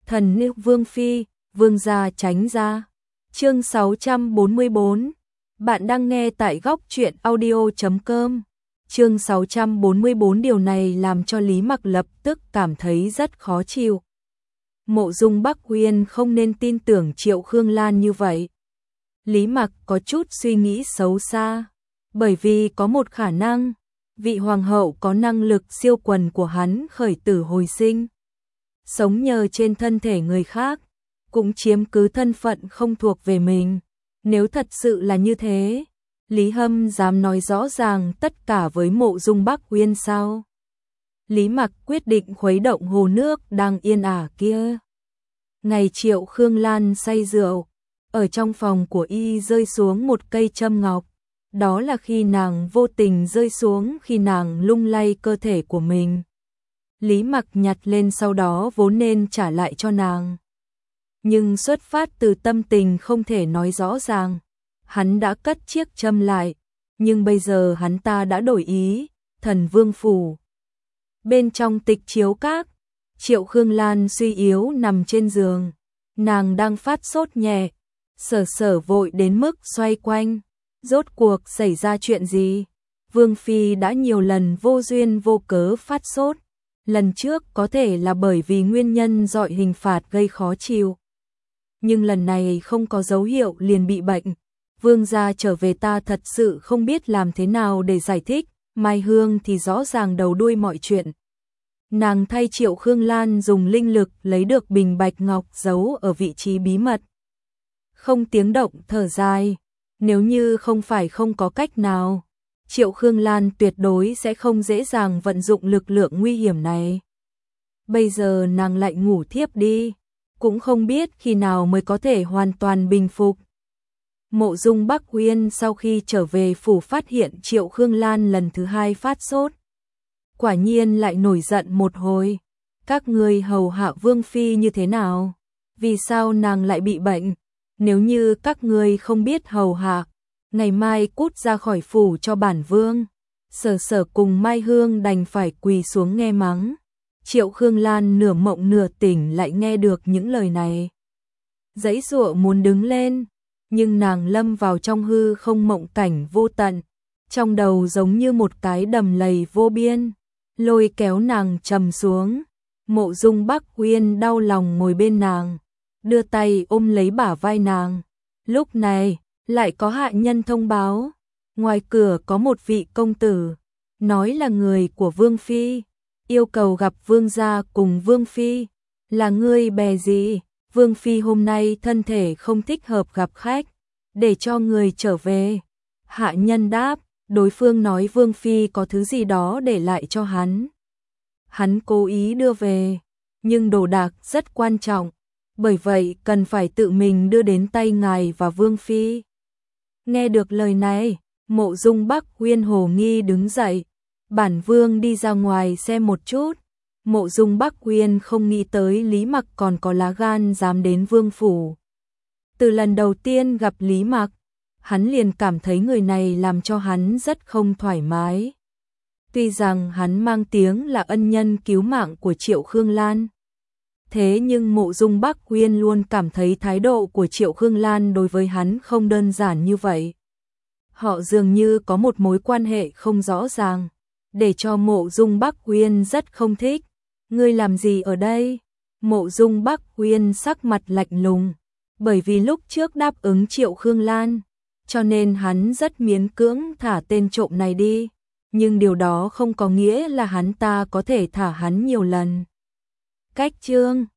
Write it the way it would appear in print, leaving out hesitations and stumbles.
Thần nữ Vương Phi, Vương gia tránh ra. Chương 644. Bạn đang nghe tại góc truyện audio.com. Chương 644. Điều này làm cho Lý Mặc lập tức cảm thấy rất khó chịu. Mộ Dung Bắc Uyên không nên tin tưởng Triệu Khương Lan như vậy. Lý Mặc có chút suy nghĩ xấu xa, bởi vì có một khả năng, vị hoàng hậu có năng lực siêu quần của hắn khởi tử hồi sinh, sống nhờ trên thân thể người khác, cũng chiếm cứ thân phận không thuộc về mình. Nếu thật sự là như thế, Lý Hâm dám nói rõ ràng tất cả với Mộ Dung Bắc Uyên sao? Lý Mặc quyết định khuấy động hồ nước đang yên ả kia. Ngày Triệu Khương Lan say rượu, ở trong phòng của y rơi xuống một cây châm ngọc. Đó là khi nàng vô tình rơi xuống khi nàng lung lay cơ thể của mình. Lý Mặc nhặt lên sau đó vốn nên trả lại cho nàng. Nhưng xuất phát từ tâm tình không thể nói rõ ràng, hắn đã cất chiếc châm lại, nhưng bây giờ hắn ta đã đổi ý. Thần Vương phủ. Bên trong Tịch Chiếu Các, Triệu Khương Lan suy yếu nằm trên giường, nàng đang phát sốt nhẹ, Sở vội đến mức xoay quanh. Rốt cuộc xảy ra chuyện gì? Vương Phi đã nhiều lần vô duyên vô cớ phát sốt. Lần trước có thể là bởi vì nguyên nhân dọi hình phạt gây khó chịu. Nhưng lần này không có dấu hiệu liền bị bệnh. Vương gia trở về ta thật sự không biết làm thế nào để giải thích. Mai Hương thì rõ ràng đầu đuôi mọi chuyện. Nàng thay Triệu Khương Lan dùng linh lực lấy được bình bạch ngọc giấu ở vị trí bí mật. Không tiếng động thở dài. Nếu như không phải không có cách nào, Triệu Khương Lan tuyệt đối sẽ không dễ dàng vận dụng lực lượng nguy hiểm này. Bây giờ nàng lại ngủ thiếp đi, cũng không biết khi nào mới có thể hoàn toàn bình phục. Mộ Dung Bắc Uyên sau khi trở về phủ phát hiện Triệu Khương Lan lần thứ hai phát sốt. Quả nhiên lại nổi giận một hồi. Các ngươi hầu hạ Vương Phi như thế nào? Vì sao nàng lại bị bệnh? Nếu như các ngươi không biết hầu hạ, ngày mai cút ra khỏi phủ cho bản vương. Sở cùng Mai Hương đành phải quỳ xuống nghe mắng. Triệu Khương Lan nửa mộng nửa tỉnh lại nghe được những lời này. Giãy giụa muốn đứng lên, nhưng nàng lâm vào trong hư không mộng cảnh vô tận. Trong đầu giống như một cái đầm lầy vô biên, lôi kéo nàng trầm xuống. Mộ Dung Bắc Uyên đau lòng ngồi bên nàng, đưa tay ôm lấy bả vai nàng. Lúc này, lại có hạ nhân thông báo, ngoài cửa có một vị công tử, nói là người của Vương Phi, yêu cầu gặp Vương gia cùng Vương Phi. Là ngươi bè gì? Vương Phi hôm nay thân thể không thích hợp gặp khách, để cho người trở về. Hạ nhân đáp, đối phương nói Vương Phi có thứ gì đó để lại cho hắn. Hắn cố ý đưa về, nhưng đồ đạc rất quan trọng, bởi vậy cần phải tự mình đưa đến tay ngài và Vương Phi. Nghe được lời này, Mộ Dung Bắc Uyên hồ nghi đứng dậy. Bản vương đi ra ngoài xem một chút. Mộ Dung Bắc Uyên không nghĩ tới Lý Mặc còn có lá gan dám đến vương phủ. Từ lần đầu tiên gặp Lý Mặc, hắn liền cảm thấy người này làm cho hắn rất không thoải mái. Tuy rằng hắn mang tiếng là ân nhân cứu mạng của Triệu Khương Lan, thế nhưng Mộ Dung Bắc Uyên luôn cảm thấy thái độ của Triệu Khương Lan đối với hắn không đơn giản như vậy. Họ dường như có một mối quan hệ không rõ ràng, để cho Mộ Dung Bắc Uyên rất không thích. Ngươi làm gì ở đây? Mộ Dung Bắc Uyên sắc mặt lạnh lùng, bởi vì lúc trước đáp ứng Triệu Khương Lan, cho nên hắn rất miễn cưỡng thả tên trộm này đi, nhưng điều đó không có nghĩa là hắn ta có thể thả hắn nhiều lần. Cách chương